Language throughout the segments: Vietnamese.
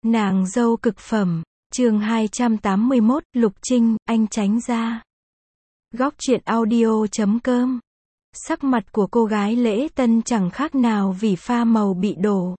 Nàng dâu cực phẩm, chương 281, Lục Trinh, anh tránh ra. Góc truyện audio.com. Sắc mặt của cô gái lễ tân chẳng khác nào vì pha màu bị đổ.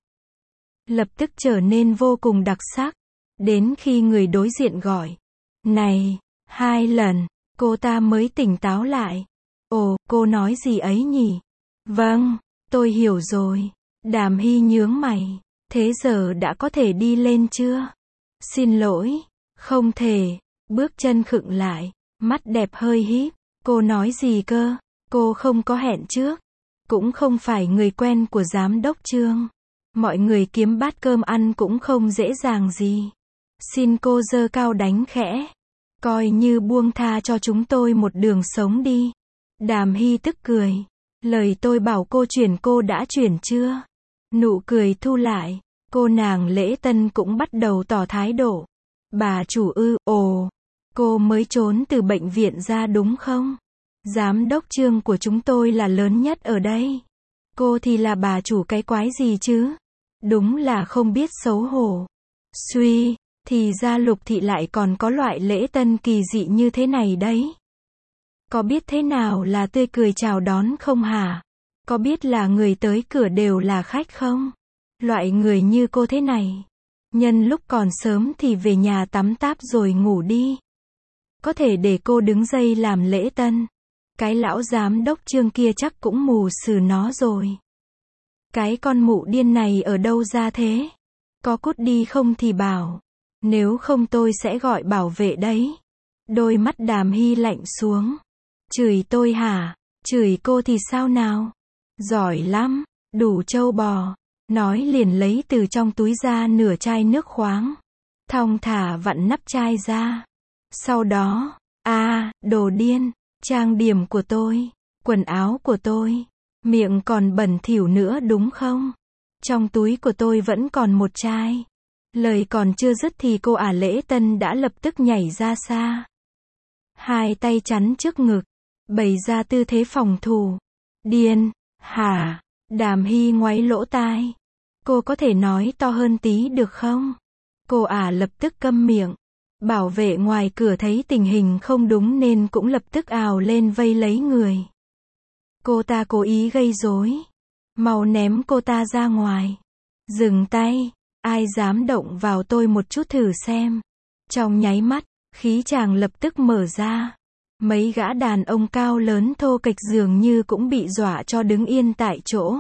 Lập tức trở nên vô cùng đặc sắc. Đến khi người đối diện gọi. Này, 2 lần, cô ta mới tỉnh táo lại. Ồ, cô nói gì ấy nhỉ? Vâng, tôi hiểu rồi. Đàm Hy nhướng mày. Thế giờ đã có thể đi lên chưa? Xin lỗi, không thể. Bước chân khựng lại, mắt đẹp hơi híp. Cô nói gì cơ? Cô không có hẹn trước. Cũng không phải người quen của giám đốc Trương. Mọi người kiếm bát cơm ăn cũng không dễ dàng gì. Xin cô giơ cao đánh khẽ. Coi như buông tha cho chúng tôi một đường sống đi. Đàm Hy tức cười. Lời tôi bảo cô chuyển cô đã chuyển chưa? Nụ cười thu lại. Cô nàng lễ tân cũng bắt đầu tỏ thái độ. Bà chủ ồ, cô mới trốn từ bệnh viện ra đúng không? Giám đốc Trương của chúng tôi là lớn nhất ở đây. Cô thì là bà chủ cái quái gì chứ? Đúng là không biết xấu hổ. Suy, thì ra Lục thị lại còn có loại lễ tân kỳ dị như thế này đấy. Có biết thế nào là tươi cười chào đón không hả? Có biết là người tới cửa đều là khách không? Loại người như cô thế này, nhân lúc còn sớm thì về nhà tắm táp rồi ngủ đi. Có thể để cô đứng dây làm lễ tân. Cái lão giám đốc Trương kia chắc cũng mù sừ nó rồi. Cái con mụ điên này ở đâu ra thế? Có cút đi không thì bảo. Nếu không tôi sẽ gọi bảo vệ đấy. Đôi mắt Đàm Hy lạnh xuống. Chửi tôi hả? Chửi cô thì sao nào? Giỏi lắm, đủ trâu bò. Nói liền lấy từ trong túi ra nửa chai nước khoáng. Thong thả vặn nắp chai ra. Sau đó, đồ điên, trang điểm của tôi, quần áo của tôi, miệng còn bẩn thỉu nữa đúng không? Trong túi của tôi vẫn còn một chai. Lời còn chưa dứt thì cô lễ tân đã lập tức nhảy ra xa. Hai tay chắn trước ngực, bày ra tư thế phòng thủ. Điên, hả? Đàm Hy ngoáy lỗ tai. Cô có thể nói to hơn tí được không? Cô lập tức câm miệng. Bảo vệ ngoài cửa thấy tình hình không đúng nên cũng lập tức ào lên vây lấy người. Cô ta cố ý gây rối. Mau ném cô ta ra ngoài. Dừng tay. Ai dám động vào tôi một chút thử xem. Trong nháy mắt, khí chàng lập tức mở ra. Mấy gã đàn ông cao lớn thô kệch dường như cũng bị dọa cho đứng yên tại chỗ.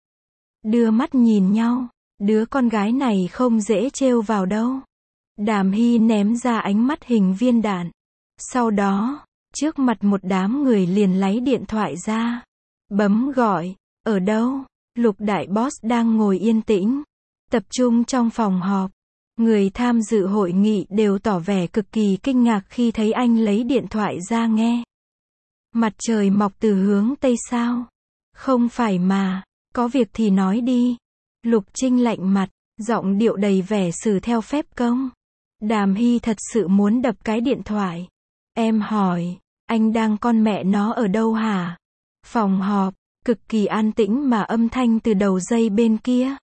Đưa mắt nhìn nhau, đứa con gái này không dễ trêu vào đâu. Đàm Hy ném ra ánh mắt hình viên đạn. Sau đó, trước mặt một đám người liền lấy điện thoại ra. Bấm gọi, ở đâu? Lục đại boss đang ngồi yên tĩnh, tập trung trong phòng họp. Người tham dự hội nghị đều tỏ vẻ cực kỳ kinh ngạc khi thấy anh lấy điện thoại ra nghe. Mặt trời mọc từ hướng Tây sao? Không phải mà. Có việc thì nói đi. Lục Trinh lạnh mặt, giọng điệu đầy vẻ xử theo phép công. Đàm Hy thật sự muốn đập cái điện thoại. Em hỏi, anh đang con mẹ nó ở đâu hả? Phòng họp, cực kỳ an tĩnh mà âm thanh từ đầu dây bên kia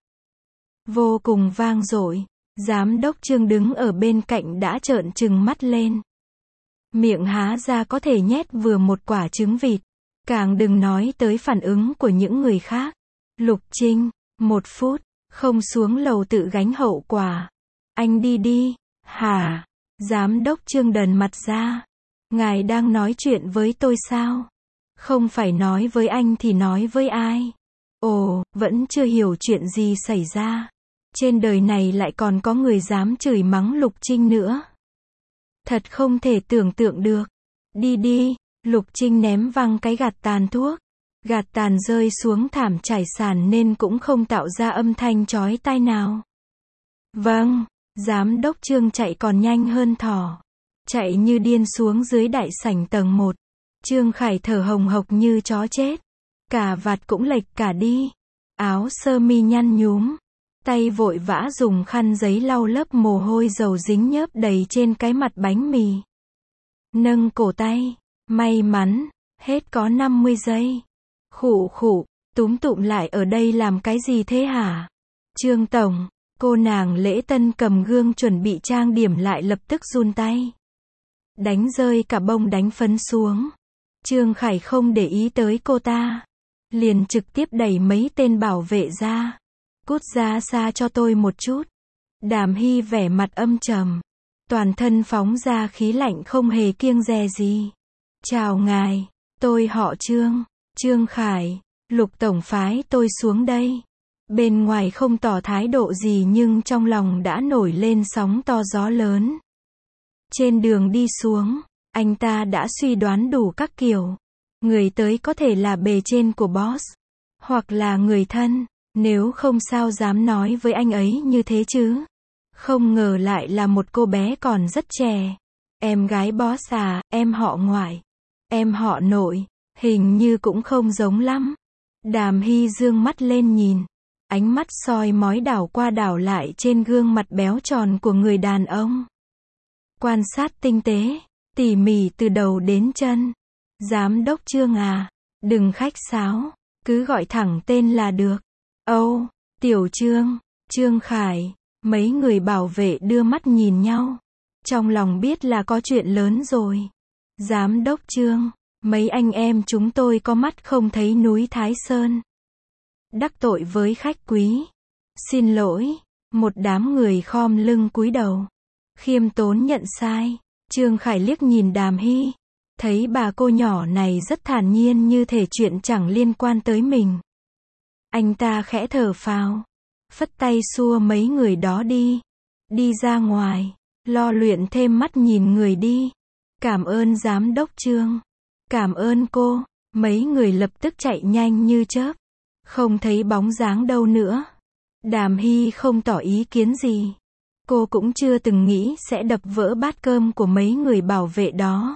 vô cùng vang dội. Giám đốc Trương đứng ở bên cạnh đã trợn trừng mắt lên. Miệng há ra có thể nhét vừa một quả trứng vịt. Càng đừng nói tới phản ứng của những người khác. Lục Trinh, 1 phút, không xuống lầu tự gánh hậu quả. Anh đi đi. Hả? Giám đốc Trương đần mặt ra. Ngài đang nói chuyện với tôi sao? Không phải nói với anh thì nói với ai? Ồ, vẫn chưa hiểu chuyện gì xảy ra. Trên đời này lại còn có người dám chửi mắng Lục Trinh nữa. Thật không thể tưởng tượng được. Đi đi. Lục Trinh ném văng cái gạt tàn thuốc. Gạt tàn rơi xuống thảm trải sàn nên cũng không tạo ra âm thanh chói tai nào. Vâng, giám đốc Trương chạy còn nhanh hơn thỏ. Chạy như điên xuống dưới đại sảnh tầng 1. Trương Khải thở hồng hộc như chó chết. Cà vạt cũng lệch cả đi. Áo sơ mi nhăn nhúm. Tay vội vã dùng khăn giấy lau lớp mồ hôi dầu dính nhớp đầy trên cái mặt bánh mì. Nâng cổ tay. May mắn, hết có 50 giây. Khụ khụ, túm tụm lại ở đây làm cái gì thế hả? Trương Tổng, Cô nàng Lễ Tân cầm gương chuẩn bị trang điểm lại lập tức run tay. Đánh rơi cả bông đánh phấn xuống. Trương Khải không để ý tới cô ta. Liền trực tiếp đẩy mấy tên bảo vệ ra. Cút ra xa cho tôi một chút. Đàm Hy vẻ mặt âm trầm. Toàn thân phóng ra khí lạnh không hề kiêng dè gì. Chào ngài, tôi họ Trương. Trương Khải, Lục tổng phái tôi xuống đây. Bên ngoài không tỏ thái độ gì nhưng trong lòng đã nổi lên sóng to gió lớn. Trên đường đi xuống, anh ta đã suy đoán đủ các kiểu. Người tới có thể là bề trên của boss, hoặc là người thân, nếu không sao dám nói với anh ấy như thế chứ. Không ngờ lại là một cô bé còn rất trẻ. Em gái boss à, em họ ngoại, em họ nội, hình như cũng không giống lắm. Đàm Hy dương mắt lên nhìn. Ánh mắt soi mói đảo qua đảo lại trên gương mặt béo tròn của người đàn ông. Quan sát tinh tế, tỉ mỉ từ đầu đến chân. Giám đốc Trương à, đừng khách sáo, cứ gọi thẳng tên là được. Âu, Tiểu Trương, Trương Khải, mấy người bảo vệ đưa mắt nhìn nhau. Trong lòng biết là có chuyện lớn rồi. Giám đốc Trương, mấy anh em chúng tôi có mắt không thấy núi Thái Sơn. Đắc tội với khách quý. Xin lỗi. Một đám người khom lưng cúi đầu. Khiêm tốn nhận sai. Trương Khải liếc nhìn Đàm Hy. Thấy bà cô nhỏ này rất thản nhiên như thể chuyện chẳng liên quan tới mình. Anh ta khẽ thở phào. Phất tay xua mấy người đó đi. Đi ra ngoài. Lo luyện thêm mắt nhìn người đi. Cảm ơn giám đốc Trương. Cảm ơn cô. Mấy người lập tức chạy nhanh như chớp. Không thấy bóng dáng đâu nữa. Đàm Hy không tỏ ý kiến gì. Cô cũng chưa từng nghĩ sẽ đập vỡ bát cơm của mấy người bảo vệ đó.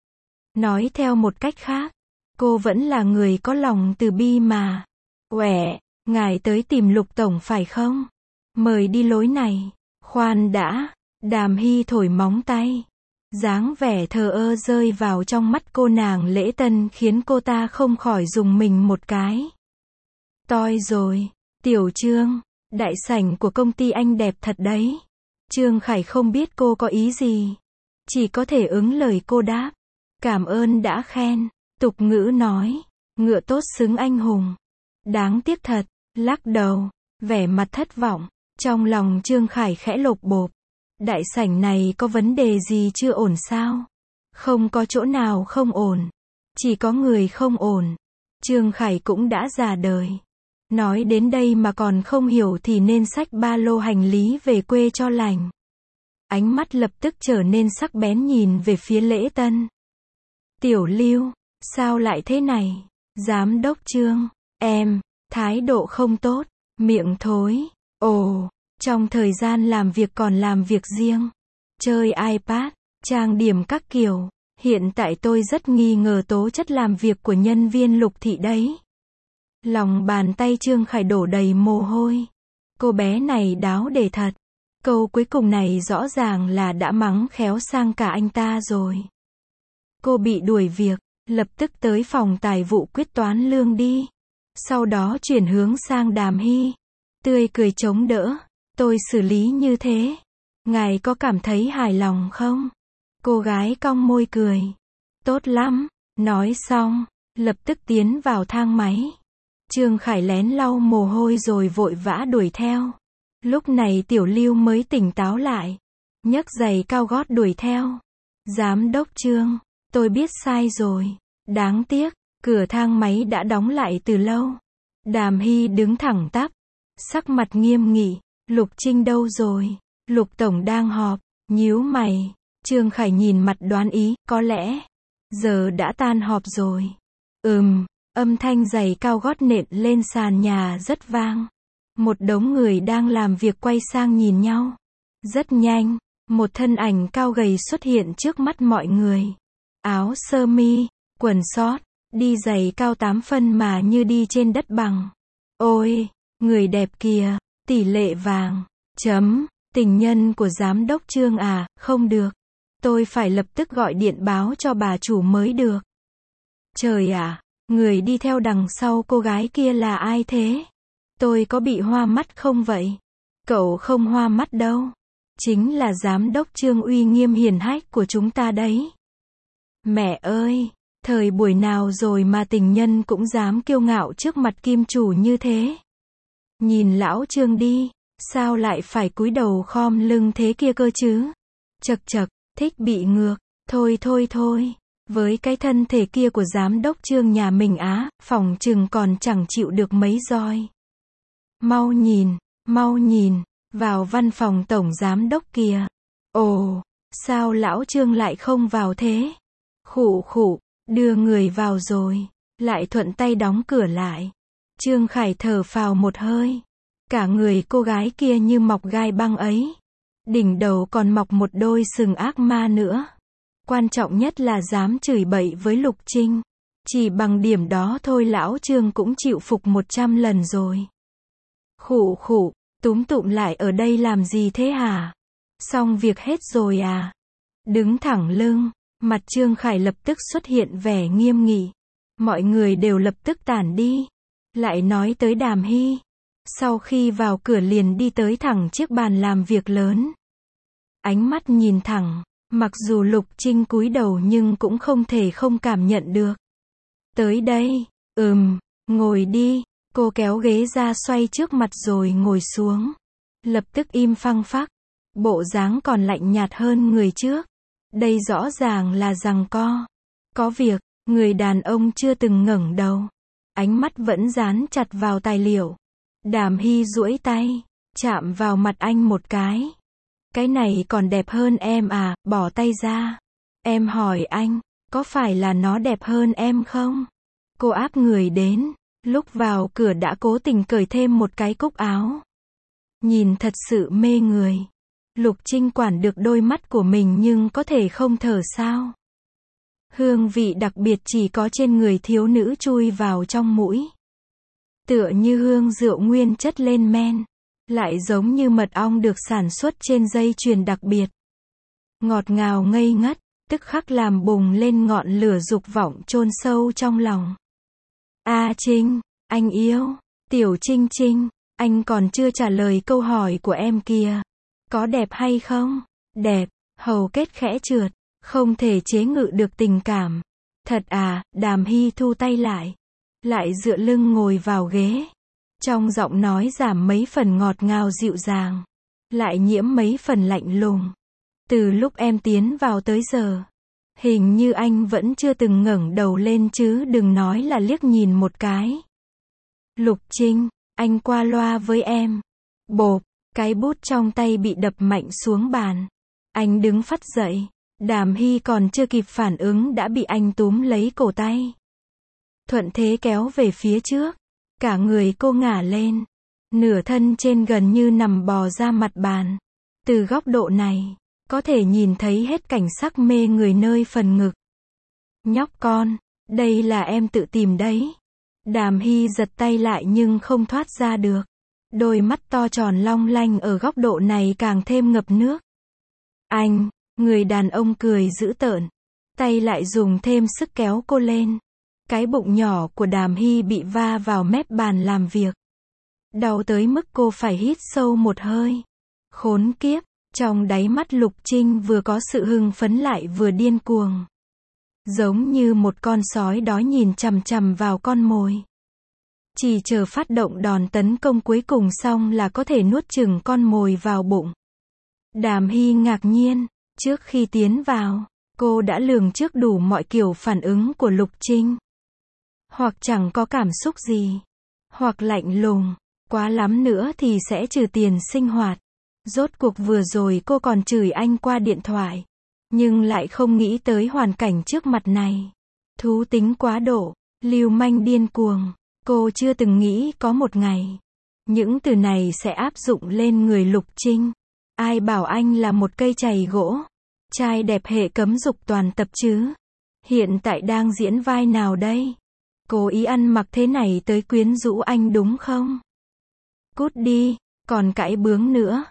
Nói theo một cách khác, cô vẫn là người có lòng từ bi mà. Uể, ngài tới tìm Lục tổng phải không? Mời đi lối này. Khoan đã. Đàm Hy thổi móng tay. Dáng vẻ thờ ơ rơi vào trong mắt cô nàng Lễ Tân khiến cô ta không khỏi rùng mình một cái. Toi rồi, Tiểu Trương, đại sảnh của công ty anh đẹp thật đấy. Trương Khải không biết cô có ý gì. Chỉ có thể ứng lời cô đáp. Cảm ơn đã khen. Tục ngữ nói, ngựa tốt xứng anh hùng. Đáng tiếc thật, lắc đầu, vẻ mặt thất vọng. Trong lòng Trương Khải khẽ lột bột. Đại sảnh này có vấn đề gì chưa ổn sao? Không có chỗ nào không ổn. Chỉ có người không ổn. Trương Khải cũng đã già đời. Nói đến đây mà còn không hiểu thì nên xách ba lô hành lý về quê cho lành. Ánh mắt lập tức trở nên sắc bén nhìn về phía Lễ Tân. Tiểu Lưu, sao lại thế này? Giám đốc Trương, em, thái độ không tốt, miệng thối. Ồ, trong thời gian làm việc còn làm việc riêng. Chơi iPad, trang điểm các kiểu. Hiện tại tôi rất nghi ngờ tố chất làm việc của nhân viên Lục thị đấy. Lòng bàn tay Trương Khải đổ đầy mồ hôi. Cô bé này đáo để thật. Câu cuối cùng này rõ ràng là đã mắng khéo sang cả anh ta rồi. Cô bị đuổi việc, lập tức tới phòng tài vụ quyết toán lương đi. Sau đó chuyển hướng sang Đàm Hy. Tươi cười chống đỡ. Tôi xử lý như thế. Ngài có cảm thấy hài lòng không? Cô gái cong môi cười. Tốt lắm. Nói xong, lập tức tiến vào thang máy. Trương Khải lén lau mồ hôi rồi vội vã đuổi theo. Lúc này Tiểu Lưu mới tỉnh táo lại. Nhấc giày cao gót đuổi theo. Giám đốc Trương, tôi biết sai rồi. Đáng tiếc, cửa thang máy đã đóng lại từ lâu. Đàm Hy đứng thẳng tắp. Sắc mặt nghiêm nghị. Lục Trinh đâu rồi? Lục tổng đang họp. Nhíu mày. Trương Khải nhìn mặt đoán ý. Có lẽ, giờ đã tan họp rồi. Âm thanh giày cao gót nện lên sàn nhà rất vang. Một đống người đang làm việc quay sang nhìn nhau. Rất nhanh, một thân ảnh cao gầy xuất hiện trước mắt mọi người. Áo sơ mi, quần sót, đi giày cao 8 phân mà như đi trên đất bằng. Ôi, người đẹp kìa, tỷ lệ vàng. Tình nhân của giám đốc Trương à, không được. Tôi phải lập tức gọi điện báo cho bà chủ mới được. Trời ạ, người đi theo đằng sau cô gái kia là ai thế? Tôi có bị hoa mắt không vậy? Cậu không hoa mắt đâu. Chính là giám đốc Trương uy nghiêm hiển hách của chúng ta đấy. Mẹ ơi, thời buổi nào rồi mà tình nhân cũng dám kiêu ngạo trước mặt kim chủ như thế. Nhìn lão Trương đi, sao lại phải cúi đầu khom lưng thế kia cơ chứ? Chậc chậc, thích bị ngược. Thôi thôi thôi, với cái thân thể kia của giám đốc Trương nhà mình á, phỏng chừng còn chẳng chịu được mấy roi. Mau nhìn, vào văn phòng tổng giám đốc kìa. Ồ, sao lão Trương lại không vào thế? Khụ khụ, đưa người vào rồi, lại thuận tay đóng cửa lại. Trương Khải thở phào một hơi. Cả người cô gái kia như mọc gai băng ấy. Đỉnh đầu còn mọc một đôi sừng ác ma nữa. Quan trọng nhất là dám chửi bậy với Lục Trinh. Chỉ bằng điểm đó thôi lão Trương cũng chịu phục 100 lần rồi. Khụ khụ, túm tụm lại ở đây làm gì thế hả? Xong việc hết rồi à? Đứng thẳng lưng, mặt Trương Khải lập tức xuất hiện vẻ nghiêm nghị. Mọi người đều lập tức tản đi. Lại nói tới Đàm Hy. Sau khi vào cửa liền đi tới thẳng chiếc bàn làm việc lớn. Ánh mắt nhìn thẳng, mặc dù Lục Trinh cúi đầu nhưng cũng không thể không cảm nhận được. Tới đây, ngồi đi, cô kéo ghế ra xoay trước mặt rồi ngồi xuống. Lập tức im phăng phắc, bộ dáng còn lạnh nhạt hơn người trước. Đây rõ ràng là giằng co. Có việc, người đàn ông chưa từng ngẩng đầu. Ánh mắt vẫn dán chặt vào tài liệu. Đàm Hy duỗi tay, chạm vào mặt anh một cái. Cái này còn đẹp hơn em à, bỏ tay ra. Em hỏi anh, có phải là nó đẹp hơn em không? Cô áp người đến, lúc vào cửa đã cố tình cởi thêm một cái cúc áo. Nhìn thật sự mê người. Lục Trinh quản được đôi mắt của mình nhưng có thể không thở sao? Hương vị đặc biệt chỉ có trên người thiếu nữ chui vào trong mũi. Tựa như hương rượu nguyên chất lên men. Lại giống như mật ong được sản xuất trên dây chuyền đặc biệt. Ngọt ngào ngây ngất, tức khắc làm bùng lên ngọn lửa dục vọng chôn sâu trong lòng. A Trinh, anh yêu, tiểu Trinh Trinh, anh còn chưa trả lời câu hỏi của em kìa. Có đẹp hay không? Đẹp, hầu kết khẽ trượt, không thể chế ngự được tình cảm. Thật à, Đàm Hy thu tay lại. Lại dựa lưng ngồi vào ghế. Trong giọng nói giảm mấy phần ngọt ngào dịu dàng. Lại nhiễm mấy phần lạnh lùng. Từ lúc em tiến vào tới giờ. Hình như anh vẫn chưa từng ngẩng đầu lên chứ đừng nói là liếc nhìn một cái. Lục Trinh, anh qua loa với em. Bộp, cái bút trong tay bị đập mạnh xuống bàn. Anh đứng phắt dậy. Đàm Hy còn chưa kịp phản ứng đã bị anh túm lấy cổ tay. Thuận thế kéo về phía trước. Cả người cô ngả lên. Nửa thân trên gần như nằm bò ra mặt bàn. Từ góc độ này, có thể nhìn thấy hết cảnh sắc mê người nơi phần ngực. Nhóc con, đây là em tự tìm đấy. Đàm Hy giật tay lại nhưng không thoát ra được. Đôi mắt to tròn long lanh ở góc độ này càng thêm ngập nước. Anh, người đàn ông cười dữ tợn. Tay lại dùng thêm sức kéo cô lên. Cái bụng nhỏ của Đàm Hy bị va vào mép bàn làm việc. Đau tới mức cô phải hít sâu một hơi. Khốn kiếp, trong đáy mắt Lục Trinh vừa có sự hưng phấn lại vừa điên cuồng. Giống như một con sói đói nhìn chằm chằm vào con mồi. Chỉ chờ phát động đòn tấn công cuối cùng xong là có thể nuốt chửng con mồi vào bụng. Đàm Hy ngạc nhiên, trước khi tiến vào, cô đã lường trước đủ mọi kiểu phản ứng của Lục Trinh. Hoặc chẳng có cảm xúc gì, hoặc lạnh lùng, quá lắm nữa thì sẽ trừ tiền sinh hoạt. Rốt cuộc vừa rồi cô còn chửi anh qua điện thoại, nhưng lại không nghĩ tới hoàn cảnh trước mặt này. Thú tính quá độ, lưu manh điên cuồng, cô chưa từng nghĩ có một ngày những từ này sẽ áp dụng lên người Lục Trinh. Ai bảo anh là một cây chày gỗ, trai đẹp hệ cấm dục toàn tập chứ? Hiện tại đang diễn vai nào đây? Cố ý ăn mặc thế này tới quyến rũ anh đúng không? Cút đi, còn cãi bướng nữa.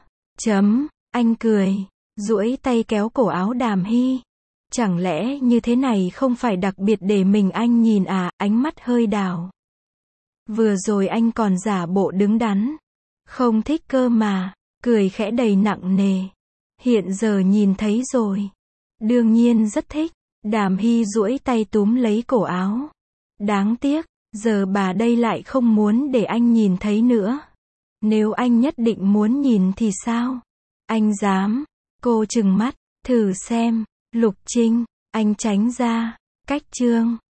Anh cười, duỗi tay kéo cổ áo Đàm Hy. Chẳng lẽ như thế này không phải đặc biệt để mình anh nhìn à? Ánh mắt hơi đảo. Vừa rồi anh còn giả bộ đứng đắn. Không thích cơ mà. cười khẽ đầy nặng nề. Hiện giờ nhìn thấy rồi. Đương nhiên rất thích. Đàm Hy duỗi tay túm lấy cổ áo. Đáng tiếc, giờ bà đây lại không muốn để anh nhìn thấy nữa. Nếu anh nhất định muốn nhìn thì sao? Anh dám. Cô trừng mắt. Thử xem. Lục Trinh. Anh tránh ra. Cách chương.